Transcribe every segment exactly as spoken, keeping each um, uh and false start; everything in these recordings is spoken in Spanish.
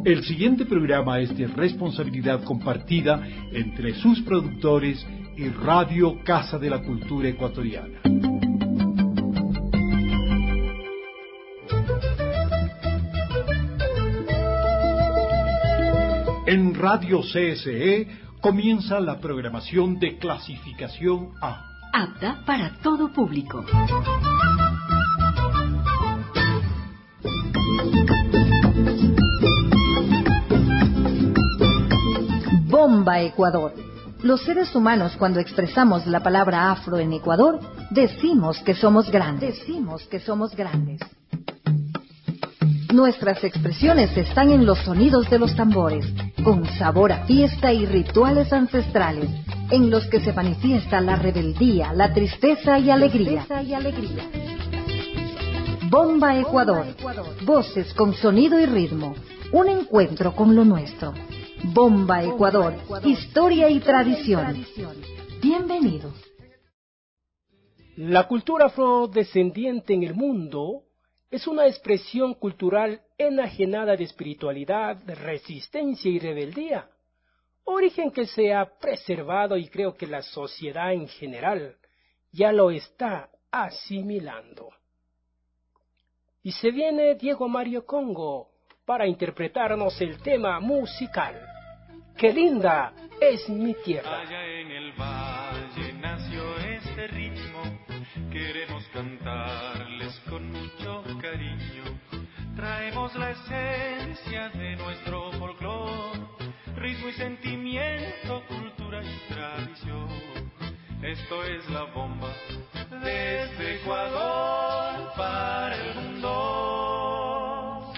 El siguiente programa es de responsabilidad compartida entre sus productores y Radio Casa de la Cultura Ecuatoriana. En Radio C S E comienza la programación de clasificación A. Apta para todo público. Bomba Ecuador. Los seres humanos, cuando expresamos la palabra afro en Ecuador, decimos que somos grandes. Decimos que somos grandes. Nuestras expresiones están en los sonidos de los tambores, con sabor a fiesta y rituales ancestrales, en los que se manifiesta la rebeldía, la tristeza y alegría. Bomba Ecuador. Voces con sonido y ritmo. Un encuentro con lo nuestro. Bomba Ecuador. Historia y tradición. Bienvenidos. La cultura afrodescendiente en el mundo es una expresión cultural enajenada de espiritualidad, de resistencia y rebeldía, origen que se ha preservado y creo que la sociedad en general ya lo está asimilando. Y se viene Diego Mario Congo para interpretarnos el tema musical. ¡Qué linda es mi tierra! Allá en el valle nació este ritmo, queremos cantarles con mucho cariño. Traemos la esencia de nuestro folclor, ritmo y sentimiento, cultura y tradición. Esto es la bomba desde Ecuador para el mundo.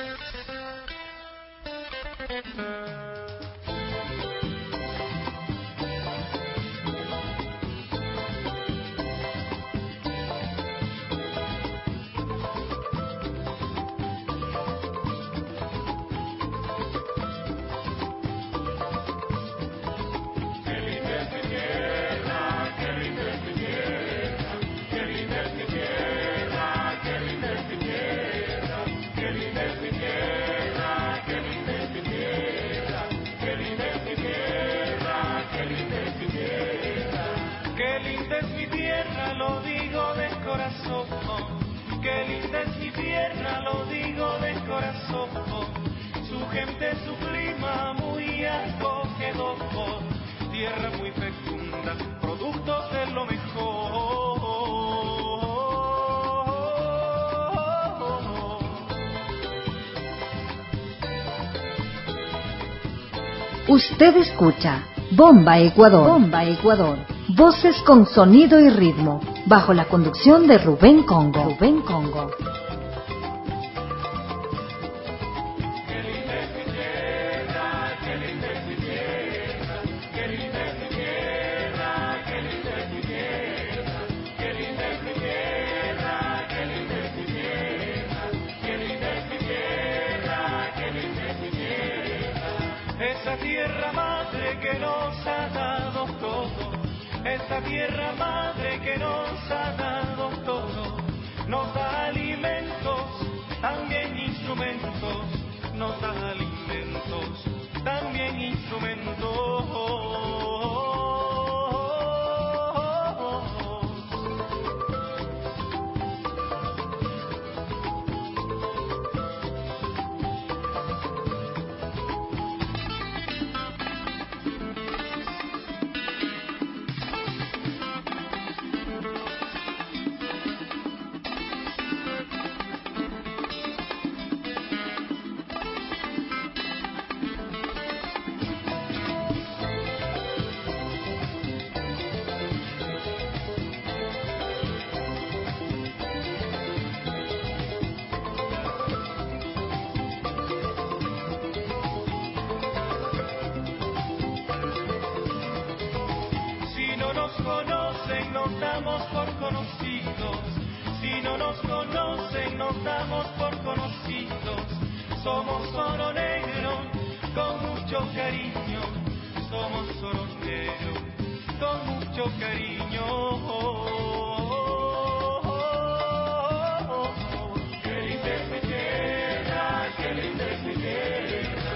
Qué linda es mi tierra, lo digo de corazón. Su gente, su clima muy acogedor, tierra muy fecunda, productos de lo mejor. Usted escucha Bomba Ecuador. Bomba Ecuador. Voces con sonido y ritmo, bajo la conducción de Rubén Congo. Rubén Congo. Esa tierra madre que nos ha dado todo, esa tierra madre que nos ha dado todo, nos da alimentos, también instrumentos, nos da alimentos, también instrumentos. Nos damos por conocidos, si no nos conocen nos damos por conocidos, somos oro negro con mucho cariño, somos oro negro con mucho cariño. Qué linda es mi tierra, qué linda es mi tierra.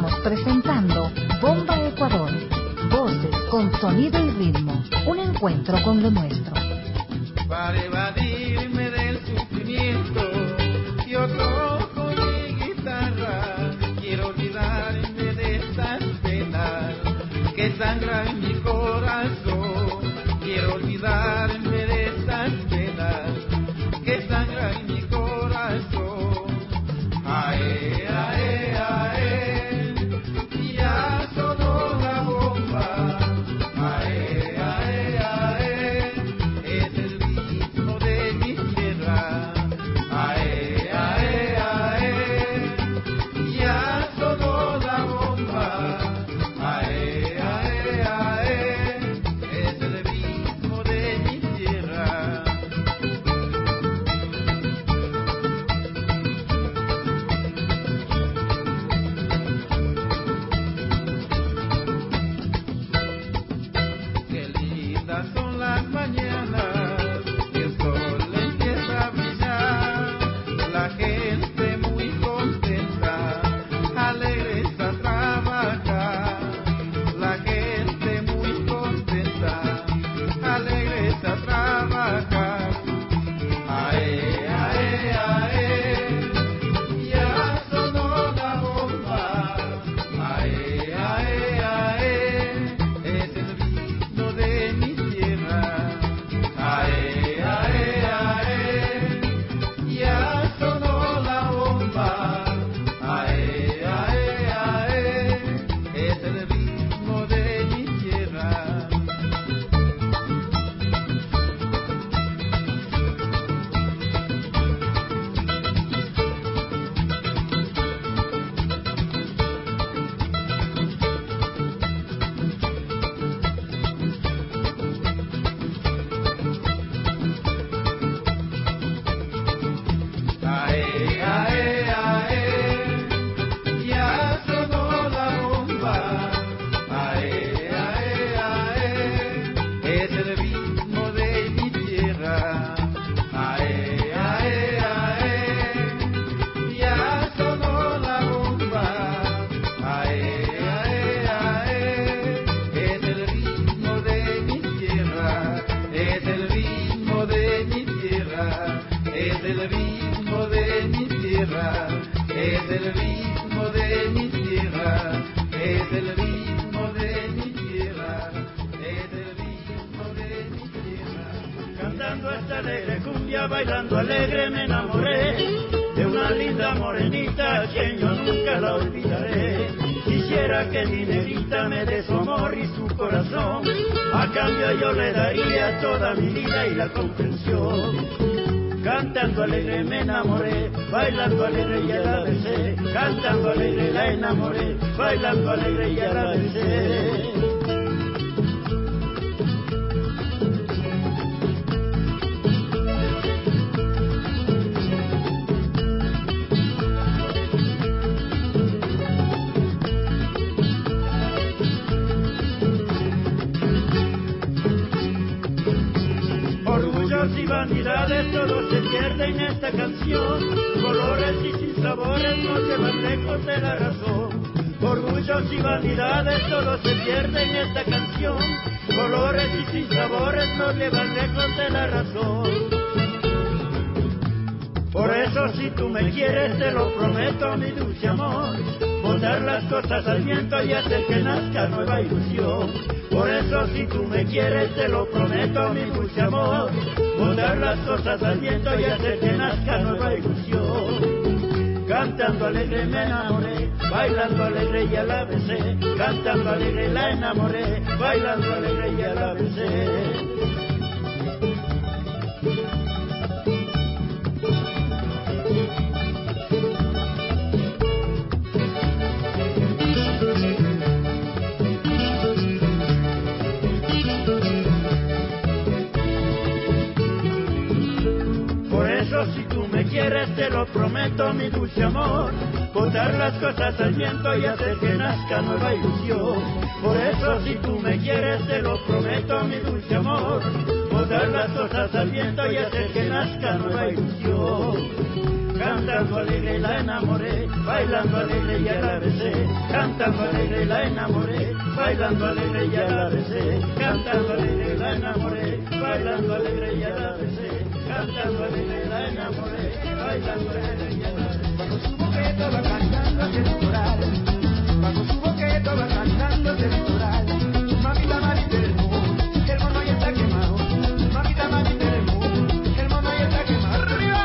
Estamos presentando Bomba Ecuador. Voces con sonido y ritmo. Un encuentro con lo nuestro. Para evadirme del sufrimiento, yo toco mi guitarra. Quiero olvidarme de estas penas que sangran en mi corazón. Quiero olvidarme de estas penas que sangran en mi corazón. Ae, ae, ae, ya sonó la bomba. Ae, ae, ae, es el ritmo de mi tierra. Ae, ae, ae, ya sonó la bomba. Ae, ae, ae, es el ritmo de mi tierra. Qué lindas son las mañanas, el sol empieza a brillar, la gente muy contenta, alegres a trabajar, la gente muy contenta, alegres a trabajar. Ae, ae, ae, ya sonó la bomba. Ae, ae, ae, es el ritmo de mi tierra. Ae, ae, ae, ya sonó la bomba. Ae, ae, ae, es el ritmo de mi tierra. Ae, ae, ae, ya sonó la bomba. Ae, ae, ae, es el ritmo de mi tierra. Ae, ae, ae, ya sonó la bomba. Ae, ae, ae, es el ritmo de mi tierra. Es el ritmo de mi tierra. Es el ritmo de mi tierra. Es el ritmo de mi tierra. Es el ritmo de mi tierra. Es el ritmo de mi tierra. Cantando esta alegre cumbia, bailando alegre me enamoré de una linda morenita a quien yo nunca la olvidaré. Quisiera que mi negrita me dé su amor y su corazón, a cambio yo le daría toda mi vida y la comprensión. Cantando alegre me enamoré, bailando alegre ya la besé. Cantando alegre la enamoré, bailando alegre ya la besé. Orgullos y vanidades todo se pierde en esta canción, colores y sin sabores no se van lejos de la razón. Orgullos y vanidades todo se pierde en esta canción, colores y sin sabores no se van lejos de la razón. Por eso si tú me quieres te lo prometo mi dulce amor, botar las cosas al viento y hacer que nazca nueva ilusión. Por eso si tú me quieres te lo prometo mi dulce amor, botar las cosas al viento y hacer que nazca nueva ilusión. Cantando alegre me enamoré, bailando alegre ya la besé. Cantando alegre la enamoré, bailando alegre ya la besé. Si tú me quieres te lo prometo mi dulce amor, botar las cosas al viento y hacer que nazca nueva ilusión. Por eso si tú me quieres te lo prometo mi dulce amor, botar las cosas al viento y hacer que nazca nueva ilusión. cantando alegre la enamoré, bailando alegre ya la besé, cantando alegre la enamoré, bailando alegre ya la besé, cantando alegre la enamoré, bailando alegre ya la besé, cantando alegre la enamoré, bailando alegre ya la besé. Cuando su boquete va cantando hacia el litoral, cuando su boquete va cantando hacia el litoral, mamita Marita del mundo, el mono ya está quemado, mamita Marita del mundo, el mono ya está quemado. ¡Arriba!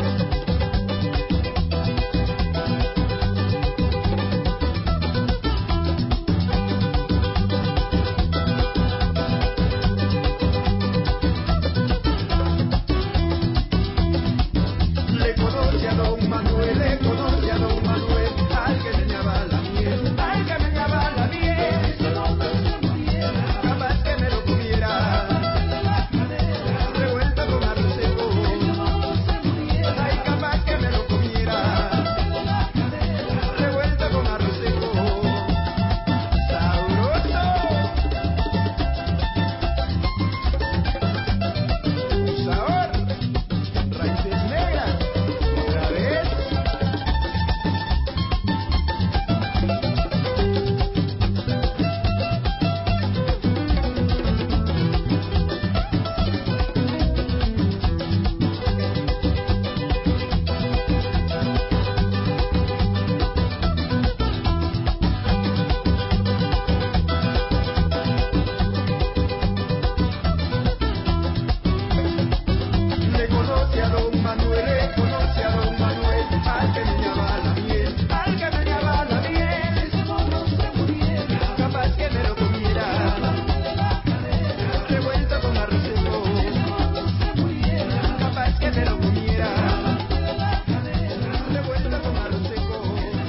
Le conoce a don Manuel, le conoce a don Manuel, al que meñaba la miel, al que meñaba la miel. Capaz que me lo comiera, revuelta con arroz seco. Ay, capaz que me lo comiera, revuelta con arroz seco. Sabroso. Sabor. Raíces negras. Otra vez. Le conoce a don Manuel, le conoce a don Manuel, al que meñaba la miel, al que meñaba la miel. Capaz que me lo comiera, revuelta con arroz seco. Capaz que me lo comiera, revuelta con arroz seco.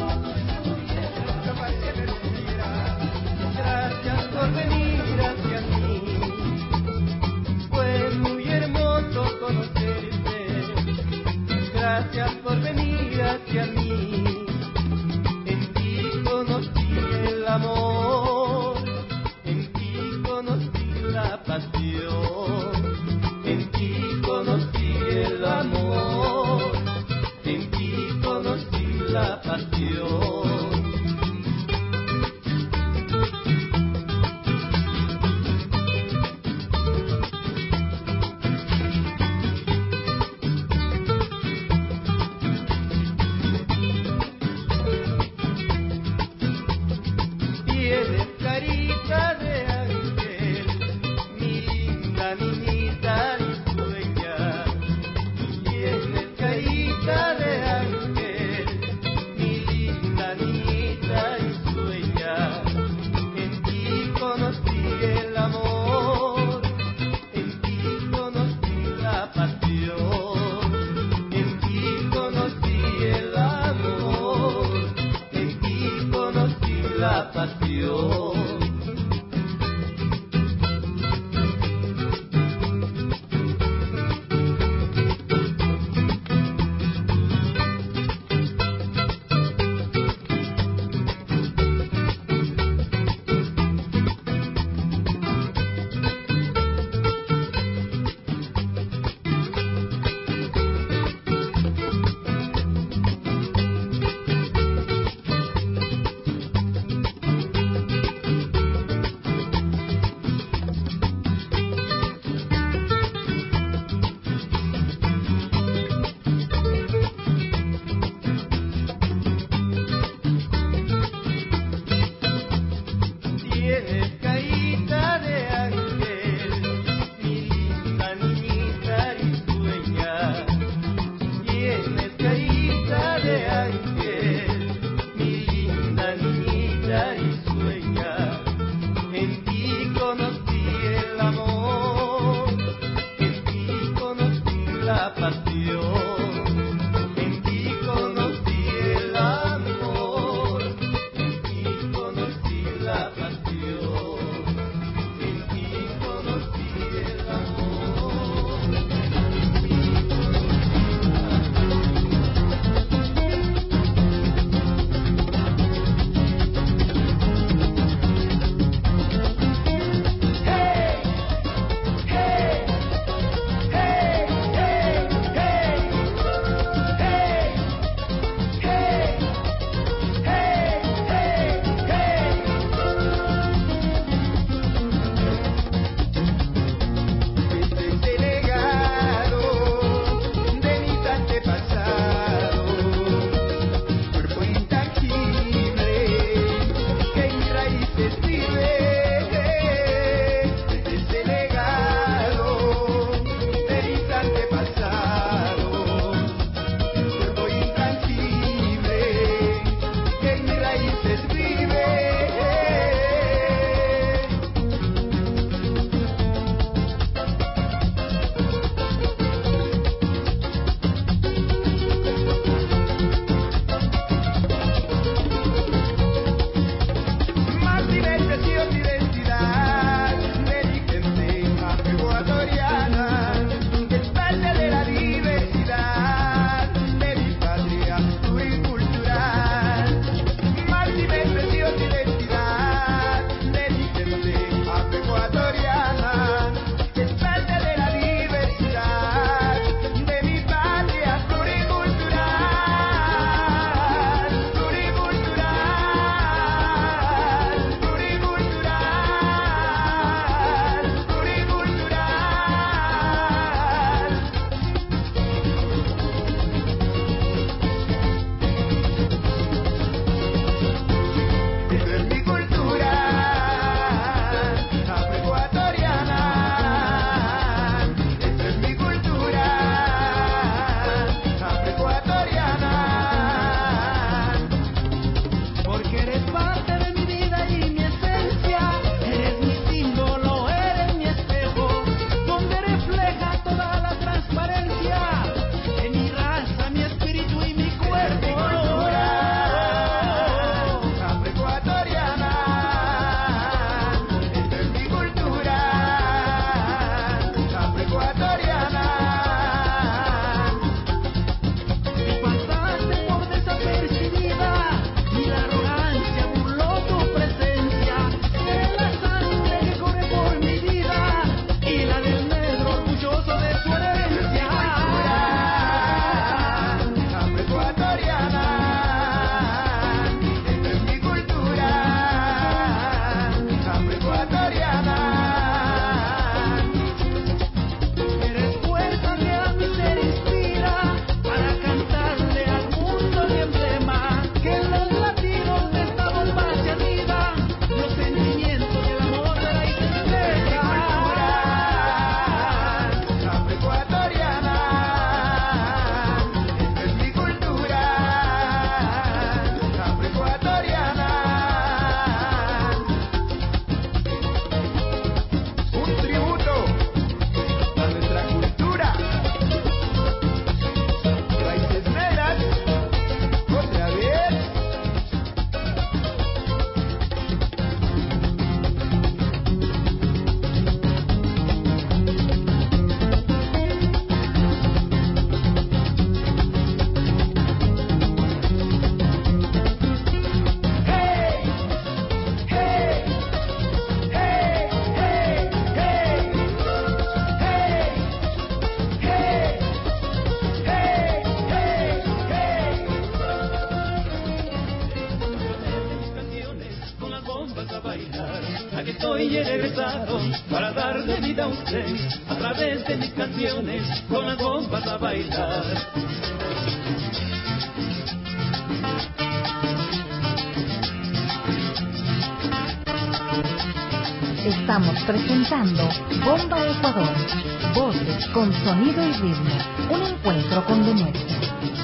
Capaz que me lo comiera. Gracias por venir hacia mí. Fue muy hermoso conocerte. Gracias por venir hacia mí. En ti conocí el amor, en ti conocí la pasión, en ti conocí el amor, en ti conocí la pasión. Tienes carita de ángel, mi linda niñita risueña. Tienes carita de ángel, mi linda niñita risueña. En ti conocí el amor, en ti conocí la pasión, en ti conocí el amor, en ti conocí la pasión. Tienes carita de ángel, mi linda niñita risueña. Tienes carita de ángel, mi linda niñita risueña. En ti conocí el amor, en ti conocí la pasión, en ti conocí el amor, en ti conocí la pasión, en ti conocí el amor. bombas a bailar. Aquí estoy he regresado para darle vida a usted a través de mis canciones con las bombas a bailar. Estamos presentando Bomba Ecuador, voces con sonido y ritmo, un encuentro con lo nuestro.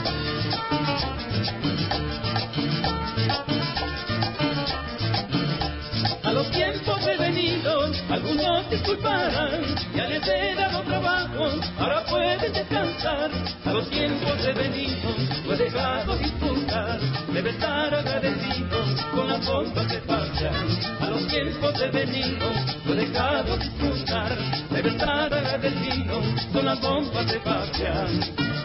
A los tiempos he venido, algunos disculparán, ya les he dado trabajo, ahora pueden descansar. A los tiempos he venido, lo he dejado disfrutar, debe estar agradecido con las bombas de Fabián. A los tiempos he venido, lo he dejado disfrutar, debe estar agradecido con las bombas de Fabián.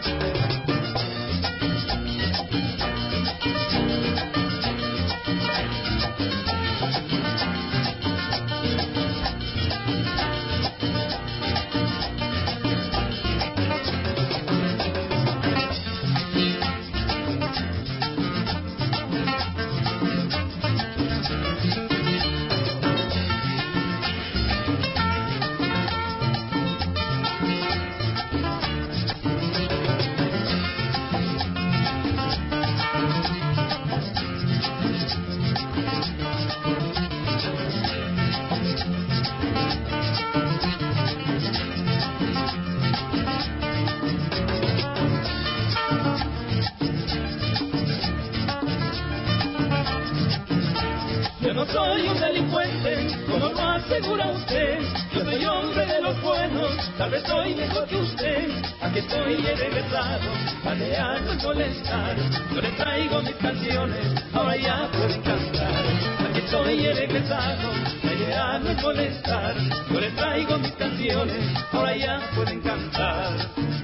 No soy un delincuente, como lo asegura usted. Yo soy hombre de los buenos, tal vez soy mejor que usted. Aquí estoy he regresado, pateando y molestar. Yo le traigo mis canciones, ahora ya pueden cantar. Aquí estoy he regresado, pateando y molestar. Yo le traigo mis canciones, ahora ya pueden cantar.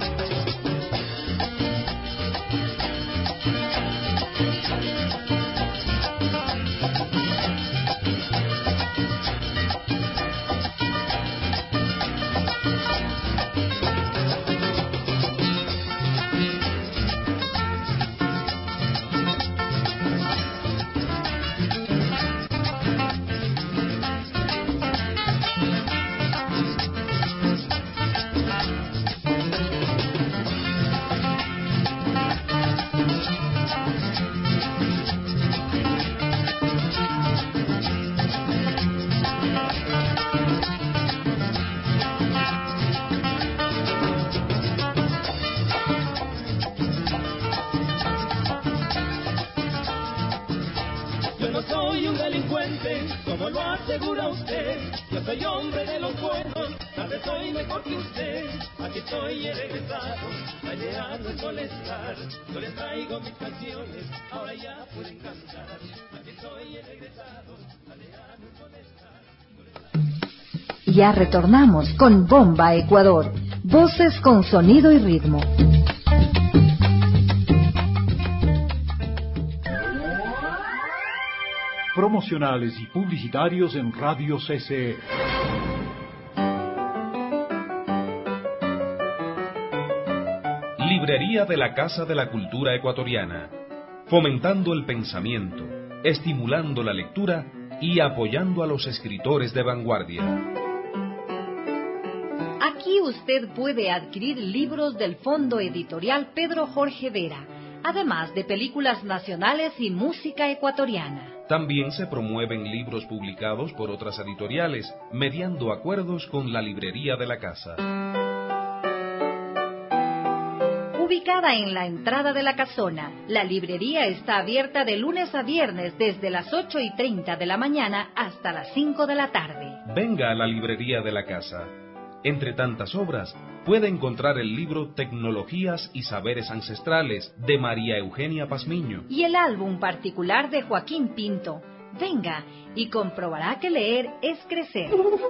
Soy un delincuente, como lo asegura usted. Yo soy hombre de los buenos, tal vez soy mejor que usted. Aquí estoy he regresado, peleando y molestar. Yo les traigo mis canciones, ahora ya pueden cantar. Aquí estoy he regresado, peleando y molestar. Ya retornamos con Bomba Ecuador, voces con sonido y ritmo. Promocionales y publicitarios en Radio C C E. Librería de la Casa de la Cultura Ecuatoriana, fomentando el pensamiento, estimulando la lectura y apoyando a los escritores de vanguardia. Aquí usted puede adquirir libros del Fondo Editorial Pedro Jorge Vera, además de películas nacionales y música ecuatoriana. También se promueven libros publicados por otras editoriales, mediando acuerdos con la librería de la casa. Ubicada en la entrada de la casona, la librería está abierta de lunes a viernes desde las ocho y treinta de la mañana hasta las cinco de la tarde. Venga a la librería de la casa. Entre tantas obras, puede encontrar el libro Tecnologías y Saberes Ancestrales, de María Eugenia Pazmiño. Y el álbum particular de Joaquín Pinto. Venga y comprobará que leer es crecer.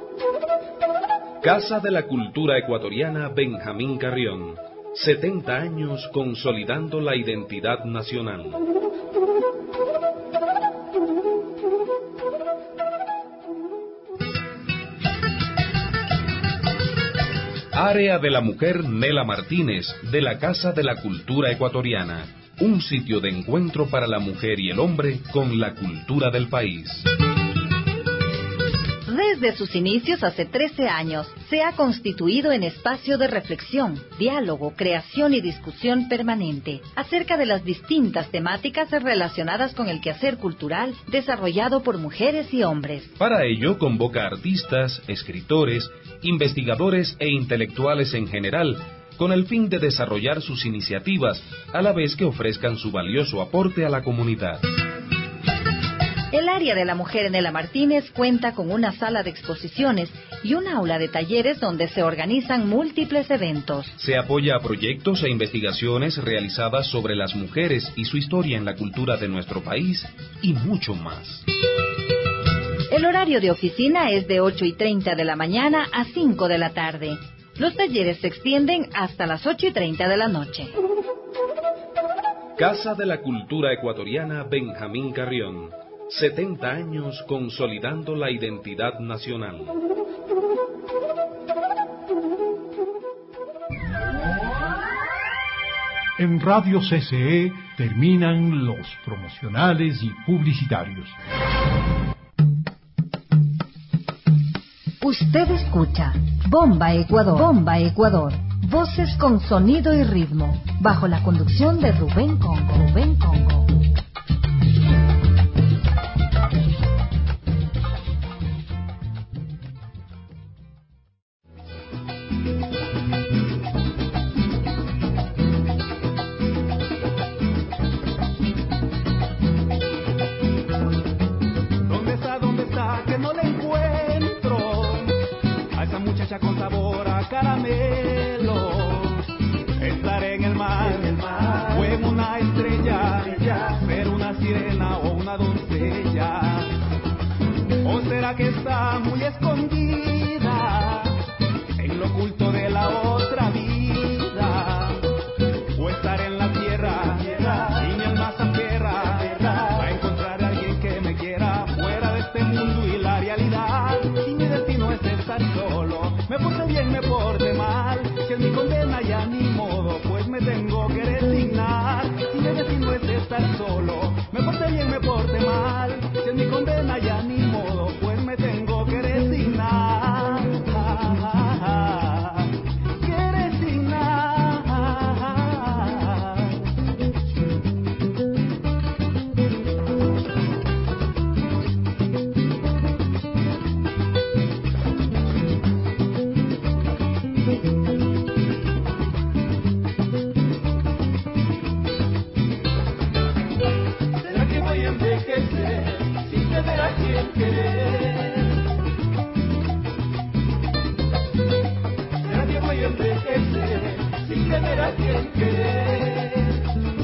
Casa de la Cultura Ecuatoriana Benjamín Carrión. setenta años consolidando la identidad nacional. Área de la Mujer Nela Martínez, de la Casa de la Cultura Ecuatoriana. Un sitio de encuentro para la mujer y el hombre con la cultura del país. Desde sus inicios hace trece años, se ha constituido en espacio de reflexión, diálogo, creación y discusión permanente acerca de las distintas temáticas relacionadas con el quehacer cultural desarrollado por mujeres y hombres. Para ello, convoca artistas, escritores, investigadores e intelectuales en general, con el fin de desarrollar sus iniciativas, a la vez que ofrezcan su valioso aporte a la comunidad. El área de la mujer en Ela Martínez cuenta con una sala de exposiciones y un aula de talleres donde se organizan múltiples eventos. Se apoya a proyectos e investigaciones realizadas sobre las mujeres y su historia en la cultura de nuestro país y mucho más. El horario de oficina es de ocho y treinta de la mañana a cinco de la tarde. Los talleres se extienden hasta las ocho y treinta de la noche. Casa de la Cultura Ecuatoriana Benjamín Carrión. setenta años consolidando la identidad nacional. En Radio C C E terminan los promocionales y publicitarios. Usted escucha Bomba Ecuador. Bomba Ecuador. Voces con sonido y ritmo. Bajo la conducción de Rubén Congo. Rubén Congo. ¿Dónde está, dónde está? Que no la encuentro. A esa muchacha con sabor a caramelo. Estaré en el mar, en el mar o en una estrella, estrella, ser una sirena o una doncella. ¿O será que está muy escondida en lo oculto de la otra vida? ¿O estaré en la tierra, tierra y mi alma se aferra a encontrar a alguien que me quiera fuera de este mundo y la realidad? Si mi destino es estar solo, me porte bien, me porte mal, si es mi condena ya ni modo, pues me tengo que resignar. Si mi destino es estar solo, me porte bien, me porte mal, si es mi condena ya ni modo, pues me tengo que resignar. Que resignar. ¿Será que voy a envejecer sin tener a quien querer? ¿Será que voy a envejecer sin tener a quien querer?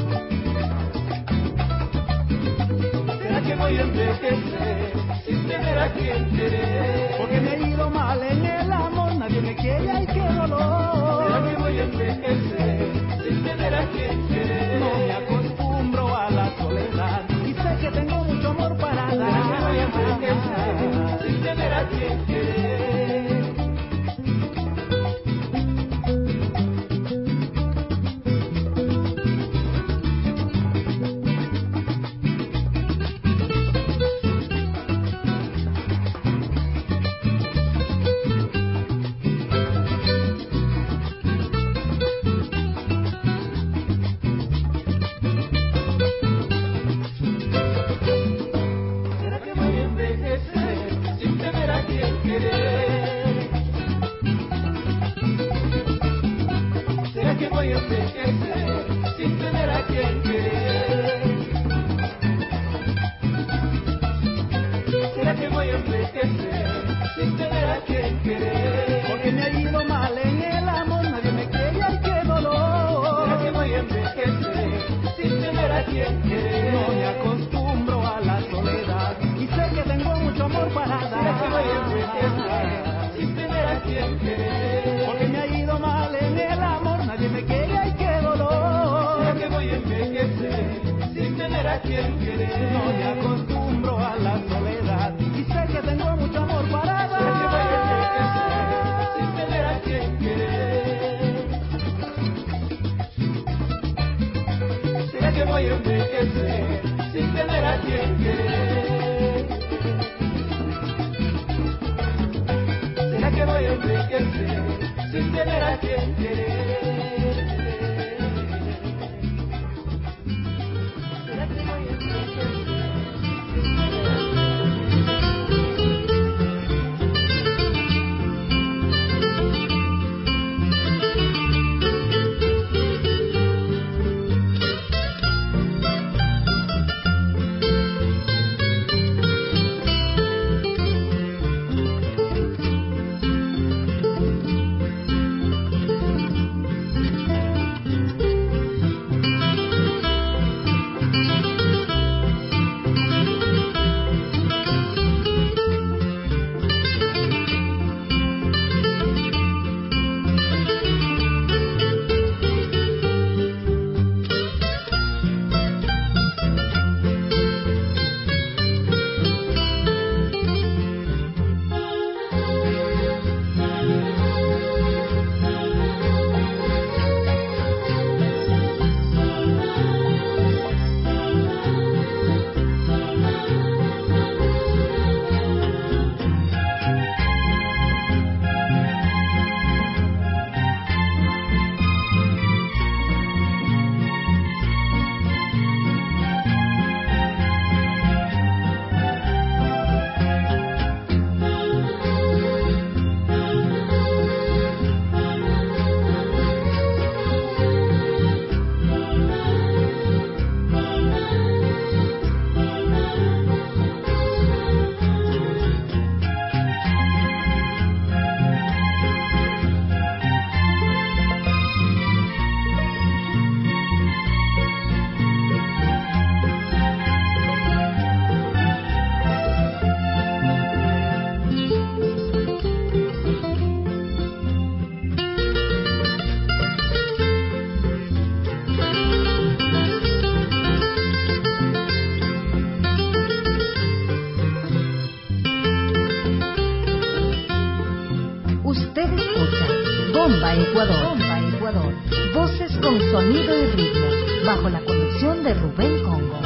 ¿Será que voy a envejecer sin tener a quien querer? Porque me he ido mal en el amor, nadie me quiere, ay qué dolor. ¿Será que voy a envejecer sin tener a quien querer? No me acostumbro a la soledad y sé que tengo mucho amor para dar. ¿Será que voy a envejecer sin tener a quien querer? ¿Será que voy a envejecer sin tener a quien querer? ¿Será que voy a envejecer sin tener a quien querer? ¿Será que voy a envejecer sin tener a quien querer? Porque me ha ido mal en el amor, nadie me quiere, ay qué dolor. ¿Será que voy a envejecer sin tener a quien querer? No me acostumbro a la soledad y sé que tengo mucho amor para dar. ¿Será que voy a envejecer sin tener a quien querer? Porque me ha ido mal en el amor, nadie me quiere, ay qué dolor. ¿Será que voy a envejecer sin tener a quien querer? No me acostumbro a la soledad y sé que tengo mucho amor para dar. ¿Será que voy a envejecer sin tener a quien querer? ¿Será que voy a envejecer sin tener a quien querer? Bomba Ecuador. Bomba Ecuador. Voces con sonido y ritmo, bajo la conducción de Rubén Congo.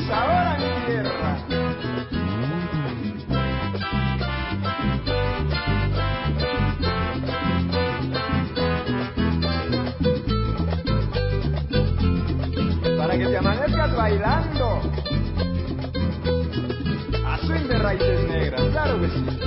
sabor a mi tierra. Para que te amanezcas bailando a swing de raíces negras, claro que sí.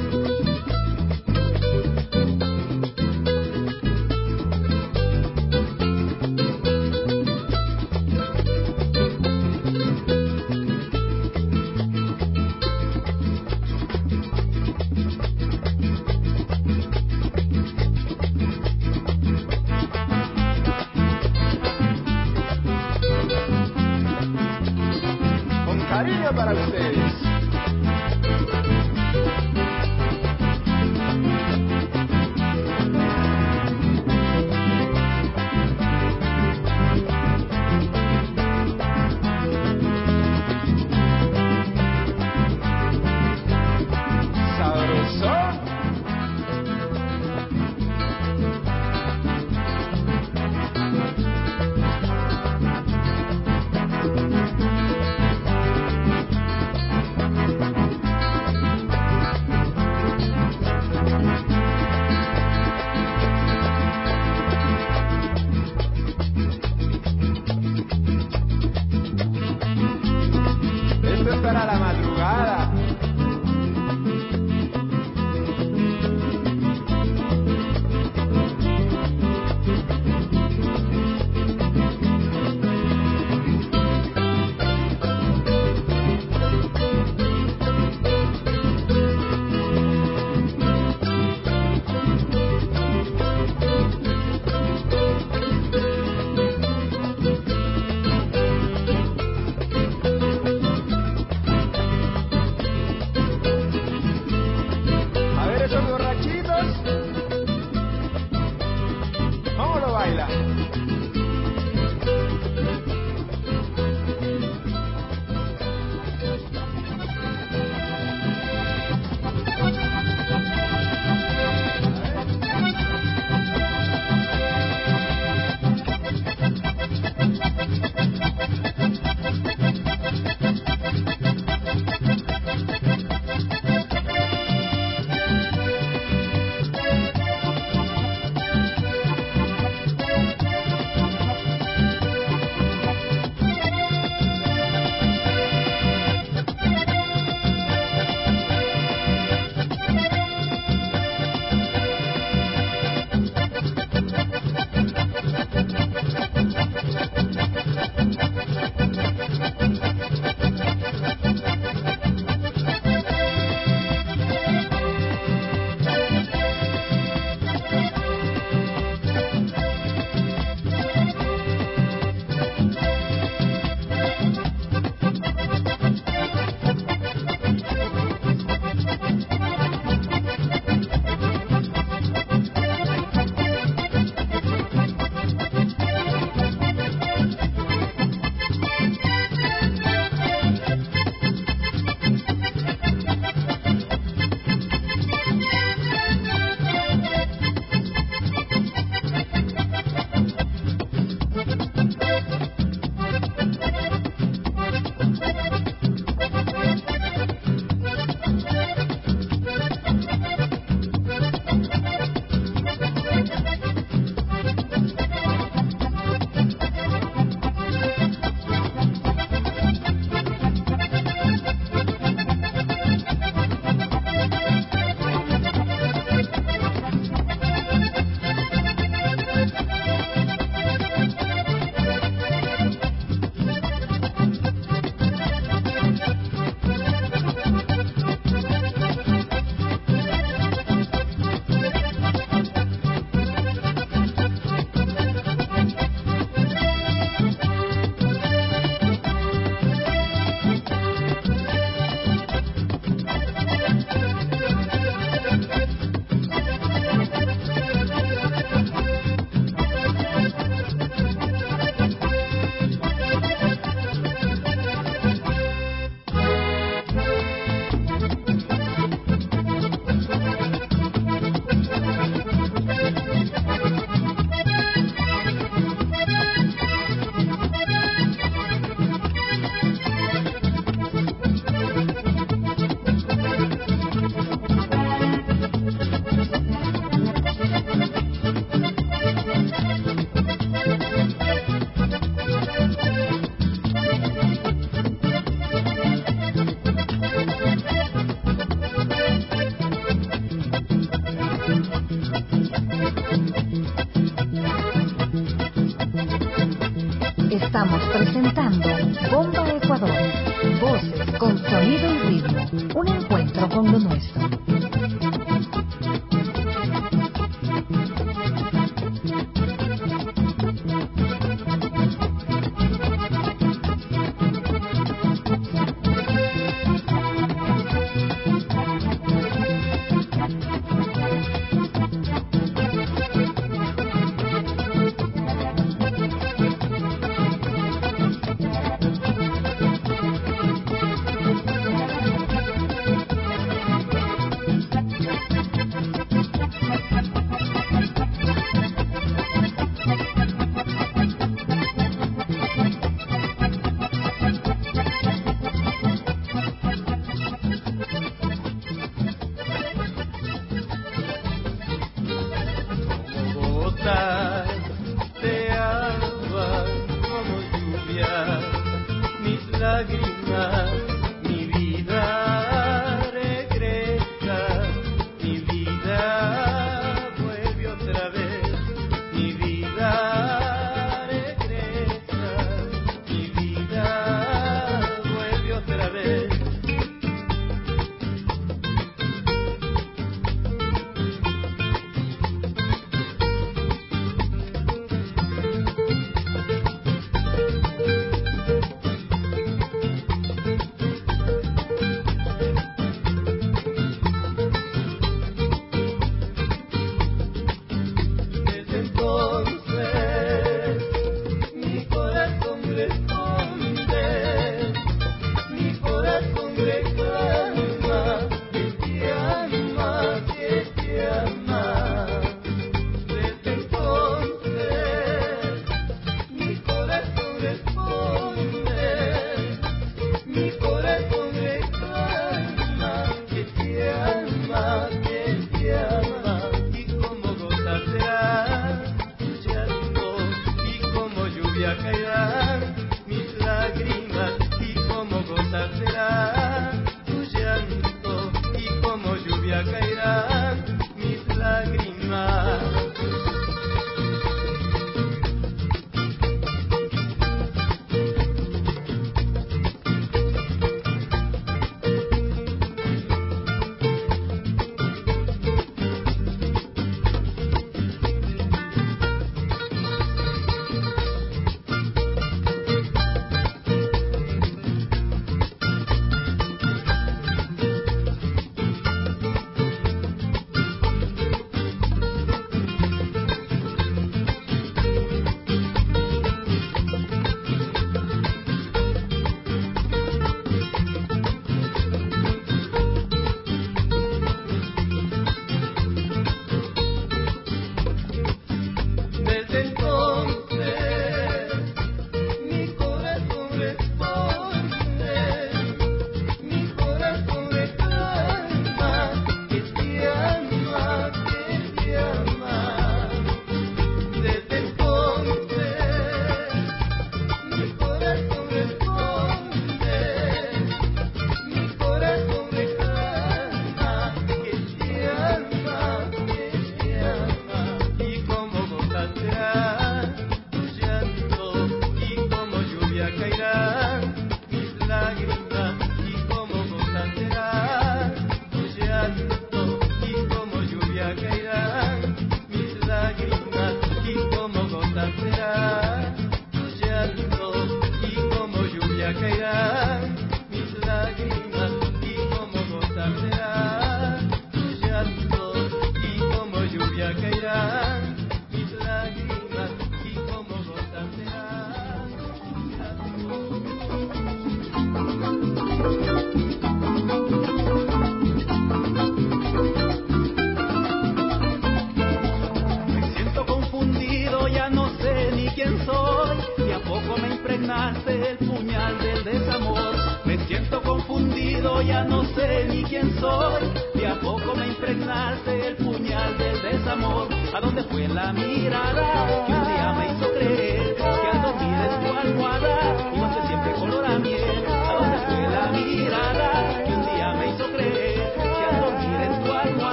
Cariño para ustedes. Sabroso. Bomba Ecuador. Voces con sonido y ritmo. Un encuentro con lo nuestro.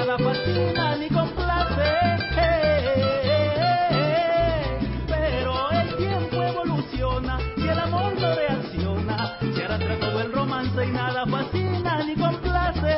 nada fascina ni complace. Pero el tiempo evoluciona y el amor no reacciona. Se arrastra todo el romance y nada fascina ni complace.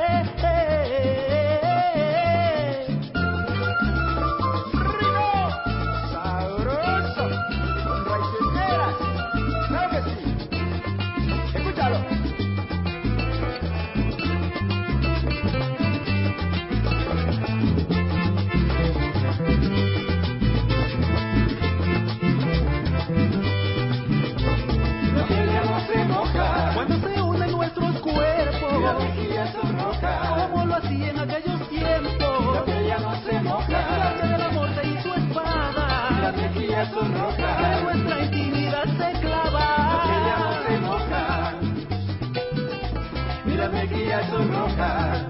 Cuando se unen nuestros cuerpos, la mejilla sonroja, como lo hacía en aquellos tiempos, la piel ya no se moja, la clase de la muerte y su espada, la mejilla sonroja, que en nuestra intimidad se clava, la piel ya no se moja, y la mejilla sonroja.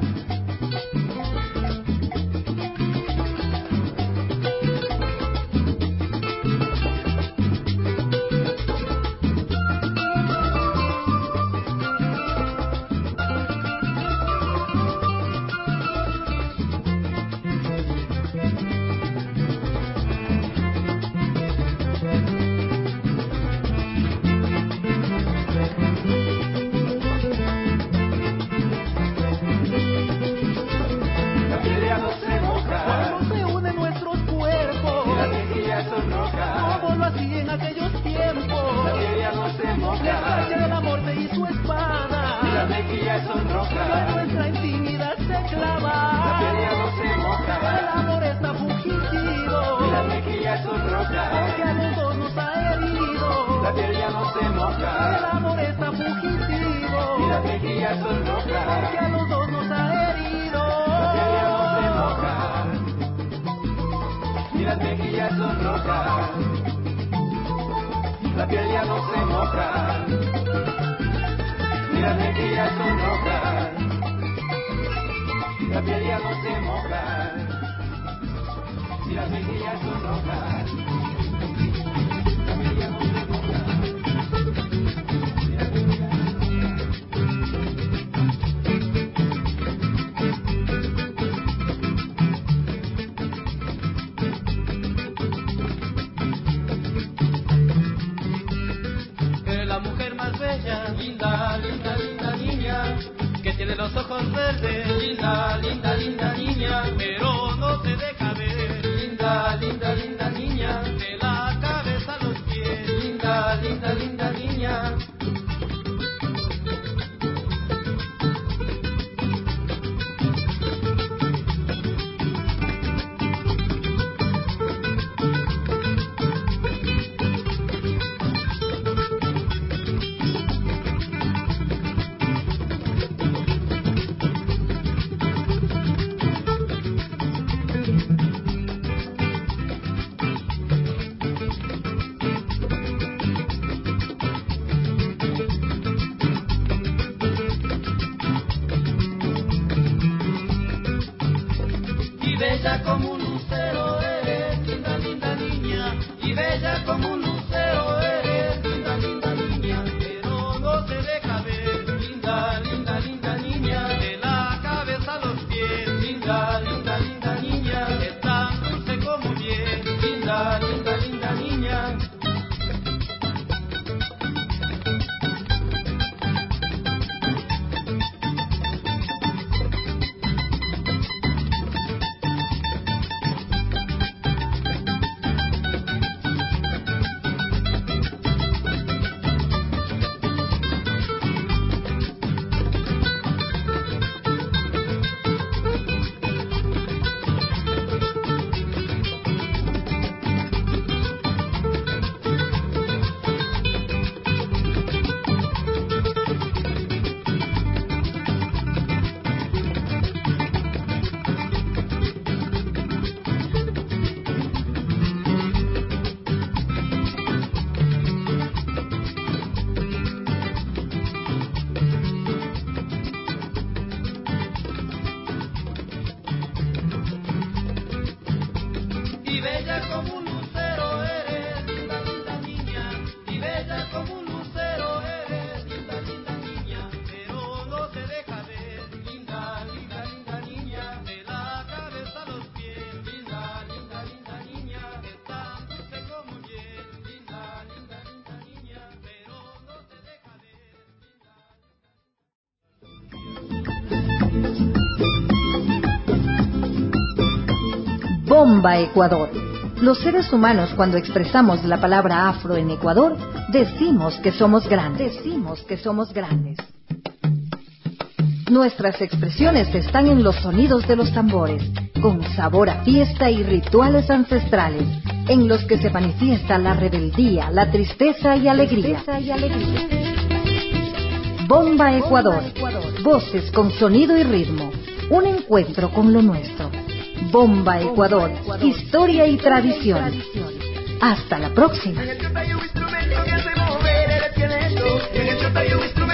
La piel ya no se moja, y la mejilla sonroja, la piel ya no se moja, y la mejilla sonroja, la piel ya no se linda, linda, linda niña, que tiene los ojos verdes, linda, linda, linda niña, pero no se deja ver, linda, linda, linda niña, de la cabeza a los pies, linda, linda, linda niña. Bella como un lucero eres, linda, linda niña, y bella como un lucero eres, linda, linda niña, pero no se deja ver, linda, linda, linda niña, de la cabeza a los pies, linda, linda, linda niña, es tan dulce como miel, linda, linda, linda niña. Como un lucero eres, linda, linda niña, y bella como un lucero eres, linda, linda niña, pero no se deja ver, linda, linda, linda niña, de la Bomba Ecuador. Los seres humanos, cuando expresamos la palabra afro en Ecuador, decimos que somos grandes. Decimos que somos grandes. Nuestras expresiones están en los sonidos de los tambores, con sabor a fiesta y rituales ancestrales, en los que se manifiesta la rebeldía, la tristeza y alegría. Bomba Ecuador. Voces con sonido y ritmo. Un encuentro con lo nuestro. Bomba Ecuador. Historia y tradición. Hasta la próxima.